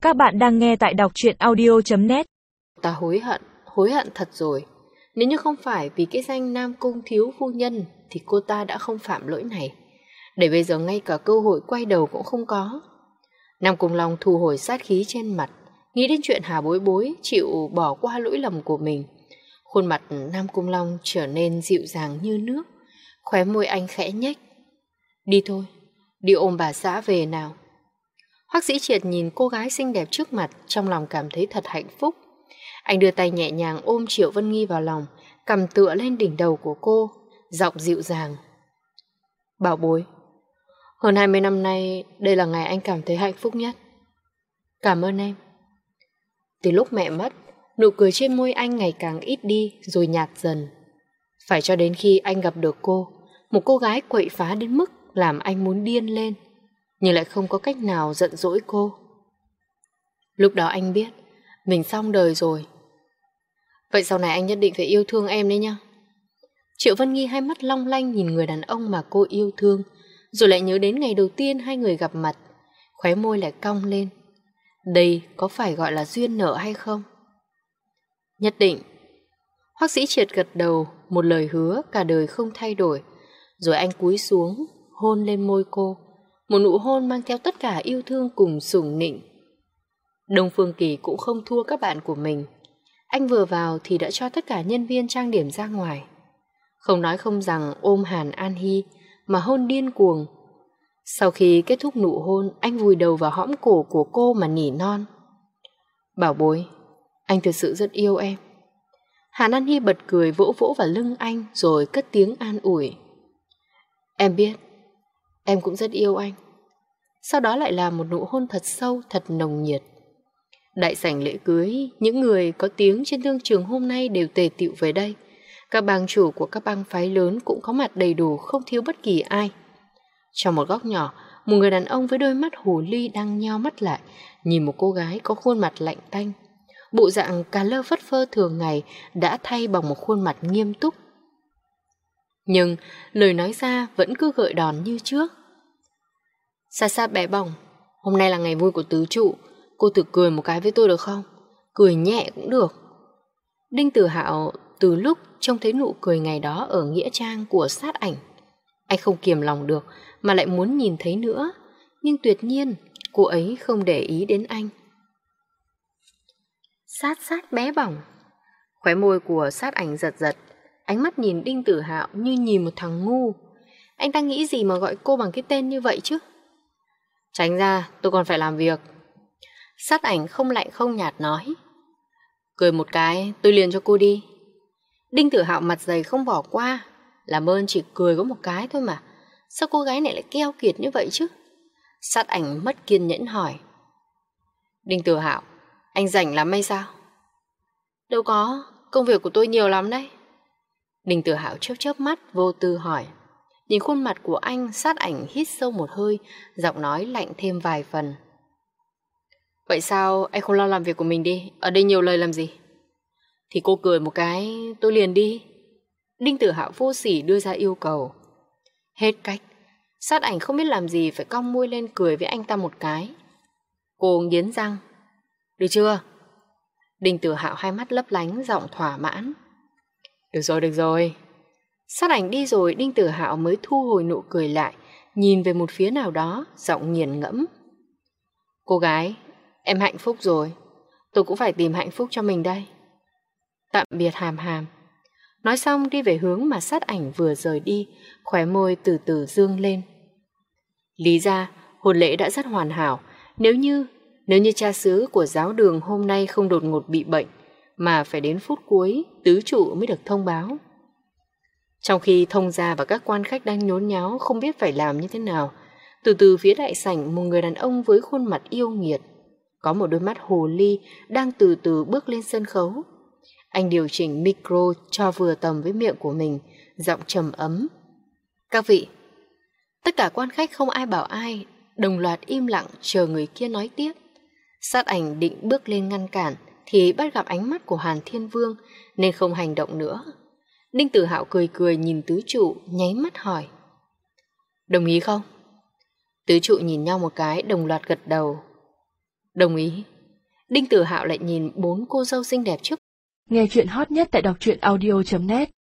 Các bạn đang nghe tại đọc truyện audio.net. Ta hối hận thật rồi. Nếu như không phải vì cái danh Nam Cung thiếu phu nhân thì cô ta đã không phạm lỗi này. Để bây giờ ngay cả cơ hội quay đầu cũng không có. Nam Cung Long thu hồi sát khí trên mặt, nghĩ đến chuyện Hà Bối Bối chịu bỏ qua lỗi lầm của mình. Khuôn mặt Nam Cung Long trở nên dịu dàng như nước, khóe môi anh khẽ nhếch. Đi thôi, đi ôm bà xã về nào. Hoắc Dĩ Triệt nhìn cô gái xinh đẹp trước mặt, trong lòng cảm thấy thật hạnh phúc. Anh đưa tay nhẹ nhàng ôm Triệu Vân Nghi vào lòng, cầm tựa lên đỉnh đầu của cô, giọng dịu dàng. Bảo bối, hơn 20 năm nay, đây là ngày anh cảm thấy hạnh phúc nhất. Cảm ơn em. Từ lúc mẹ mất, nụ cười trên môi anh ngày càng ít đi rồi nhạt dần. Phải cho đến khi anh gặp được cô, một cô gái quậy phá đến mức làm anh muốn điên lên, nhưng lại không có cách nào giận dỗi cô. Lúc đó anh biết mình xong đời rồi. Vậy sau này anh nhất định phải yêu thương em đấy nha. Triệu Vân Nghi hai mắt long lanh nhìn người đàn ông mà cô yêu thương, rồi lại nhớ đến ngày đầu tiên hai người gặp mặt, khóe môi lại cong lên. Đây có phải gọi là duyên nợ hay không? Nhất định. Hoắc Dĩ Triệt gật đầu, một lời hứa cả đời không thay đổi. Rồi anh cúi xuống, hôn lên môi cô, một nụ hôn mang theo tất cả yêu thương cùng sủng nịnh. Đông Phương Kỳ cũng không thua các bạn của mình. Anh vừa vào thì đã cho tất cả nhân viên trang điểm ra ngoài. Không nói không rằng ôm Hàn An Hy mà hôn điên cuồng. Sau khi kết thúc nụ hôn, anh vùi đầu vào hõm cổ của cô mà nỉ non. Bảo bối, anh thực sự rất yêu em. Hàn An Hy bật cười vỗ vỗ vào lưng anh rồi cất tiếng an ủi. Em biết, em cũng rất yêu anh. Sau đó lại là một nụ hôn thật sâu, thật nồng nhiệt. Đại sảnh lễ cưới, những người có tiếng trên thương trường hôm nay đều tề tựu về đây. Các bang chủ của các bang phái lớn cũng có mặt đầy đủ, không thiếu bất kỳ ai. Trong một góc nhỏ, một người đàn ông với đôi mắt hồ ly đang nheo mắt lại, nhìn một cô gái có khuôn mặt lạnh tanh. Bộ dạng cà lơ phất phơ thường ngày đã thay bằng một khuôn mặt nghiêm túc. Nhưng lời nói ra vẫn cứ gợi đòn như trước. Xa xa bé bỏng, hôm nay là ngày vui của tứ trụ, cô thử cười một cái với tôi được không? Cười nhẹ cũng được. Đinh Tử Hạo từ lúc trông thấy nụ cười ngày đó ở nghĩa trang của Sát Ảnh, anh không kiềm lòng được mà lại muốn nhìn thấy nữa. Nhưng tuyệt nhiên cô ấy không để ý đến anh. Sát bé bỏng. Khóe môi của Sát Ảnh giật giật, ánh mắt nhìn Đinh Tử Hạo như nhìn một thằng ngu. Anh ta nghĩ gì mà gọi cô bằng cái tên như vậy chứ? Tránh ra, tôi còn phải làm việc. Sát Ảnh không lạnh không nhạt nói. Cười một cái, tôi liền cho cô đi. Đinh Tử Hạo mặt dày không bỏ qua. Làm ơn chỉ cười có một cái thôi mà. Sao cô gái này lại keo kiệt như vậy chứ? Sát Ảnh mất kiên nhẫn hỏi. Đinh Tử Hạo, anh rảnh lắm hay sao? Đâu có, công việc của tôi nhiều lắm đấy. Đinh Tử Hạo chớp chớp mắt vô tư hỏi. Nhìn khuôn mặt của anh, Sát Ảnh hít sâu một hơi, giọng nói lạnh thêm vài phần. Vậy sao anh không lo làm việc của mình đi? Ở đây nhiều lời làm gì? Thì cô cười một cái, tôi liền đi. Đinh Tử Hạo vô sỉ đưa ra yêu cầu. Hết cách. Sát Ảnh không biết làm gì phải cong môi lên cười với anh ta một cái. Cô nghiến răng. Được chưa? Đinh Tử Hạo hai mắt lấp lánh, giọng thỏa mãn. Được rồi. Sát Ảnh đi rồi, Đinh Tử Hạo mới thu hồi nụ cười lại, nhìn về một phía nào đó, giọng nghiền ngẫm. Cô gái, em hạnh phúc rồi. Tôi cũng phải tìm hạnh phúc cho mình đây. Tạm biệt Hàm Hàm. Nói xong đi về hướng mà Sát Ảnh vừa rời đi, khóe môi từ từ dương lên. Lý ra, hôn lễ đã rất hoàn hảo. Nếu như cha xứ của giáo đường hôm nay không đột ngột bị bệnh, mà phải đến phút cuối, tứ trụ mới được thông báo. Trong khi thông gia và các quan khách đang nhốn nháo không biết phải làm như thế nào, từ phía đại sảnh một người đàn ông với khuôn mặt yêu nghiệt, có một đôi mắt hồ ly đang từ từ bước lên sân khấu. Anh điều chỉnh micro cho vừa tầm với miệng của mình, giọng trầm ấm. Các vị. Tất cả quan khách không ai bảo ai, đồng loạt im lặng chờ người kia nói tiếp. Sát Ảnh định bước lên ngăn cản thì bắt gặp ánh mắt của Hàn Thiên Vương nên không hành động nữa. Đinh Tử Hạo cười cười nhìn tứ trụ, nháy mắt hỏi. Đồng ý không? Tứ trụ nhìn nhau một cái, đồng loạt gật đầu. Đồng ý. Đinh Tử Hạo lại nhìn 4 cô dâu xinh đẹp trước. Nghe chuyện hot nhất tại đọc truyện audio.net